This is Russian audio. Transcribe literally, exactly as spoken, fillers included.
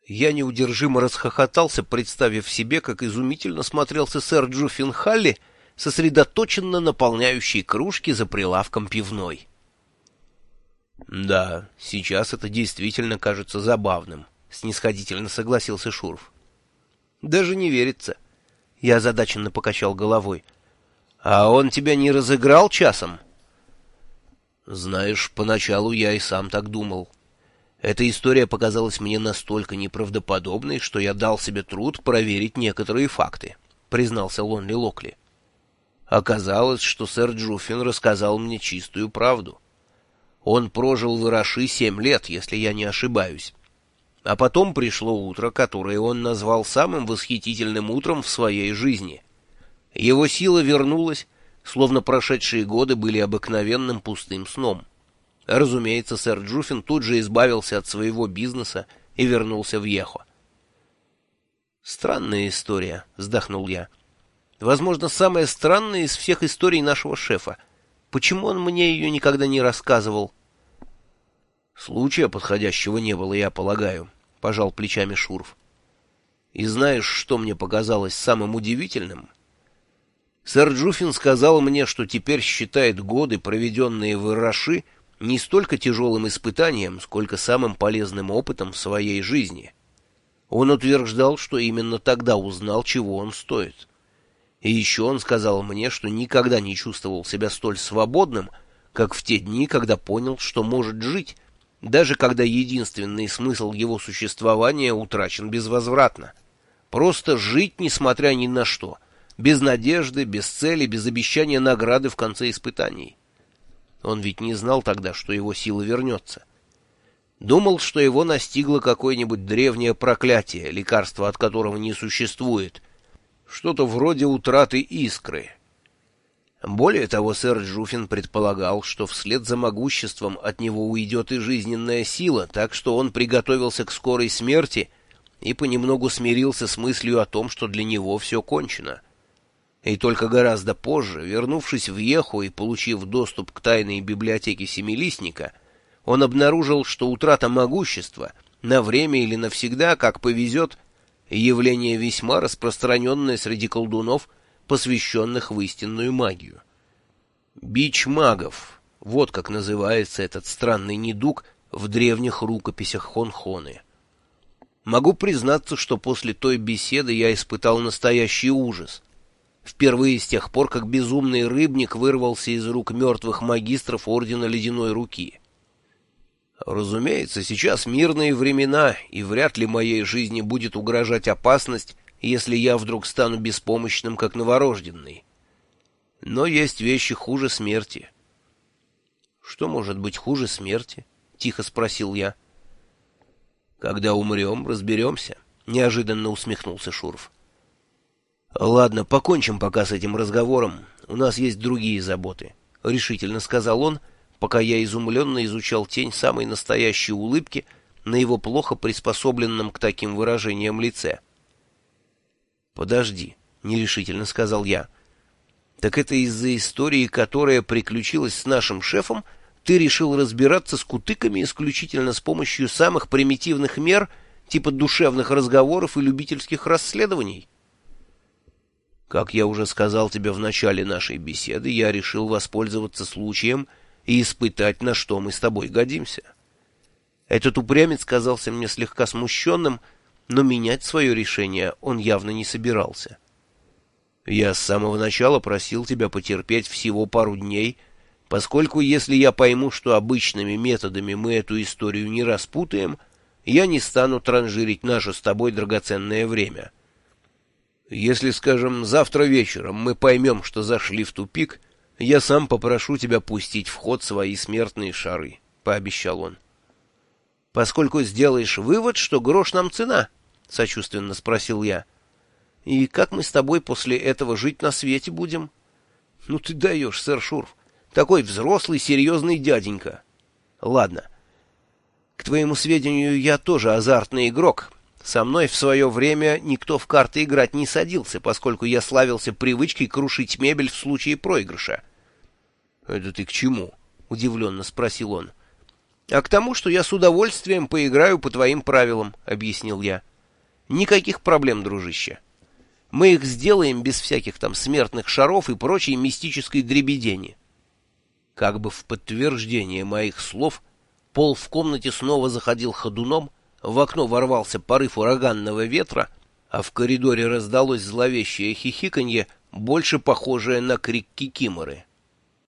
Я неудержимо расхохотался, представив себе, как изумительно смотрелся сэр Джуффин Халли, сосредоточенно наполняющий кружки за прилавком пивной. «Да, сейчас это действительно кажется забавным», — снисходительно согласился Шурф. «Даже не верится». Я озадаченно покачал головой. «А он тебя не разыграл часом?» «Знаешь, поначалу я и сам так думал. Эта история показалась мне настолько неправдоподобной, что я дал себе труд проверить некоторые факты», — признался Лонли Локли. «Оказалось, что сэр Джуффин рассказал мне чистую правду. Он прожил в Ираши семь лет, если я не ошибаюсь. А потом пришло утро, которое он назвал самым восхитительным утром в своей жизни. Его сила вернулась, словно прошедшие годы были обыкновенным пустым сном. Разумеется, сэр Джуффин тут же избавился от своего бизнеса и вернулся в Ехо. «Странная история», — вздохнул я. «Возможно, самая странная из всех историй нашего шефа. Почему он мне ее никогда не рассказывал?» «Случая подходящего не было, я полагаю», — пожал плечами Шурф. «И знаешь, что мне показалось самым удивительным? Сэр Джуффин сказал мне, что теперь считает годы, проведенные в Ираши, не столько тяжелым испытанием, сколько самым полезным опытом в своей жизни. Он утверждал, что именно тогда узнал, чего он стоит. И еще он сказал мне, что никогда не чувствовал себя столь свободным, как в те дни, когда понял, что может жить, даже когда единственный смысл его существования утрачен безвозвратно. Просто жить, несмотря ни на что, без надежды, без цели, без обещания награды в конце испытаний. Он ведь не знал тогда, что его сила вернется. Думал, что его настигло какое-нибудь древнее проклятие, лекарство от которого не существует, что-то вроде утраты искры. Более того, сэр Джуффин предполагал, что вслед за могуществом от него уйдет и жизненная сила, так что он приготовился к скорой смерти и понемногу смирился с мыслью о том, что для него все кончено. И только гораздо позже, вернувшись в Еху и получив доступ к тайной библиотеке Семилистника, он обнаружил, что утрата могущества на время или навсегда, как повезет, явление весьма распространенное среди колдунов, посвященных в истинную магию. Бич магов — вот как называется этот странный недуг в древних рукописях Хонхоны. Могу признаться, что после той беседы я испытал настоящий ужас. Впервые с тех пор, как безумный рыбник вырвался из рук мертвых магистров Ордена Ледяной Руки. Разумеется, сейчас мирные времена, и вряд ли моей жизни будет угрожать опасность, если я вдруг стану беспомощным, как новорожденный. Но есть вещи хуже смерти. — Что может быть хуже смерти? — тихо спросил я. — Когда умрем, разберемся, — неожиданно усмехнулся Шурф. — Ладно, покончим пока с этим разговором. У нас есть другие заботы, — решительно сказал он, пока я изумленно изучал тень самой настоящей улыбки на его плохо приспособленном к таким выражениям лице. — Подожди, — нерешительно сказал я. — Так это из-за истории, которая приключилась с нашим шефом, ты решил разбираться с кутыками исключительно с помощью самых примитивных мер, типа душевных разговоров и любительских расследований? Как я уже сказал тебе в начале нашей беседы, я решил воспользоваться случаем и испытать, на что мы с тобой годимся. Этот упрямец казался мне слегка смущенным, но менять свое решение он явно не собирался. Я с самого начала просил тебя потерпеть всего пару дней, поскольку если я пойму, что обычными методами мы эту историю не распутаем, я не стану транжирить наше с тобой драгоценное время. Если, скажем, завтра вечером мы поймем, что зашли в тупик, я сам попрошу тебя пустить в ход свои смертные шары, — пообещал он. — Поскольку сделаешь вывод, что грош нам цена, — сочувственно спросил я. — И как мы с тобой после этого жить на свете будем? — Ну ты даешь, сэр Шурф, такой взрослый, серьезный дяденька. — Ладно. К твоему сведению, я тоже азартный игрок. Со мной в свое время никто в карты играть не садился, поскольку я славился привычкой крушить мебель в случае проигрыша. — Это ты к чему? — удивленно спросил он. А к тому, что я с удовольствием поиграю по твоим правилам, — объяснил я. Никаких проблем, дружище. Мы их сделаем без всяких там смертных шаров и прочей мистической дребедени. Как бы в подтверждение моих слов, пол в комнате снова заходил ходуном, в окно ворвался порыв ураганного ветра, а в коридоре раздалось зловещее хихиканье, больше похожее на крик кикиморы.